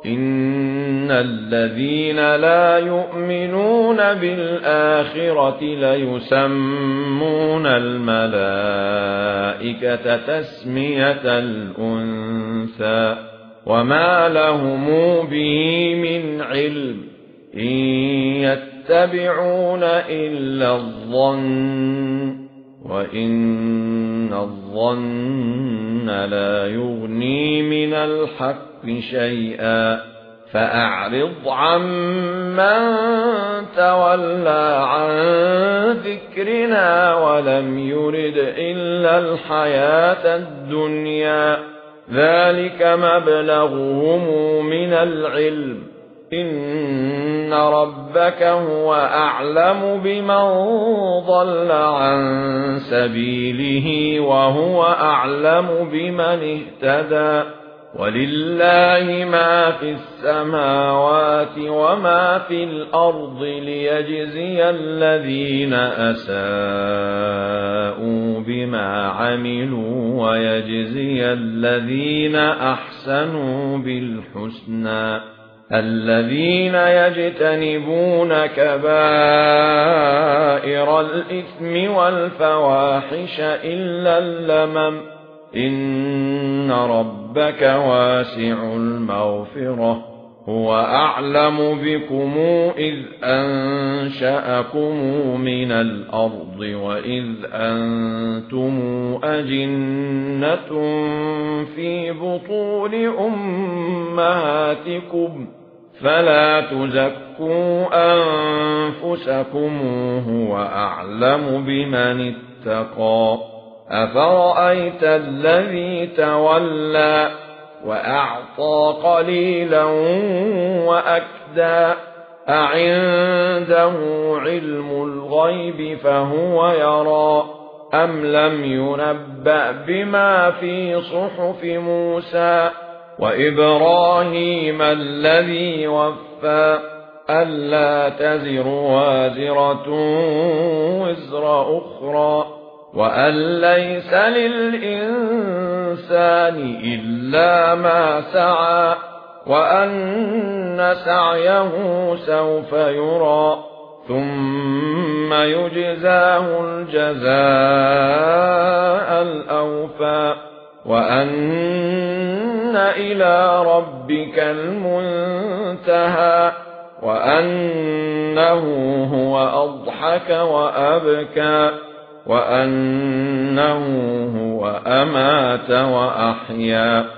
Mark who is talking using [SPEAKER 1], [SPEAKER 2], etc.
[SPEAKER 1] إن الذين لا يؤمنون بالآخرة ليسمون الملائكة تسمية الأنثى وما لهم به من علم إن يتبعون إلا الظن وإن الظن لا يغني من الحق شيئا فأعرض عمن تولى عن ذكرنا ولم يرد إلا الحياة الدنيا ذلك مبلغهم من العلم إن ربك هو أعلم بمن ضل عن سبيله وهو أعلم بمن اهتدى ولله ما في السماوات وما في الأرض ليجزي الذين أساءوا بما عملوا ويجزي الذين أحسنوا بالحسنى الذين يجتنبون كبائر الإثم والفواحش إلا اللمم إن ربك واسع المغفرة هو أعلم بكم إذ أنشأكم من الأرض وإذ أنتم أجنة في بطون أمهاتكم فلا تزكوا أنفسكم هو أعلم بمن اتقى أفرأيت الذي تولى وأعطى قليلا وأكدى أعنده علم الغيب فهو يرى أم لم ينبأ بما في صحف موسى وإبراهيم الذي وفى ألا تزر وازرة وزر أخرى وأن ليس للإنسان إلا ما سعى وأن سعيه سوف يرى ثم يجزاه الجزاء الأوفى وأن إلى ربك المنتهى وأنه هو أضحك وأبكى وأنه هو أمات وأحيا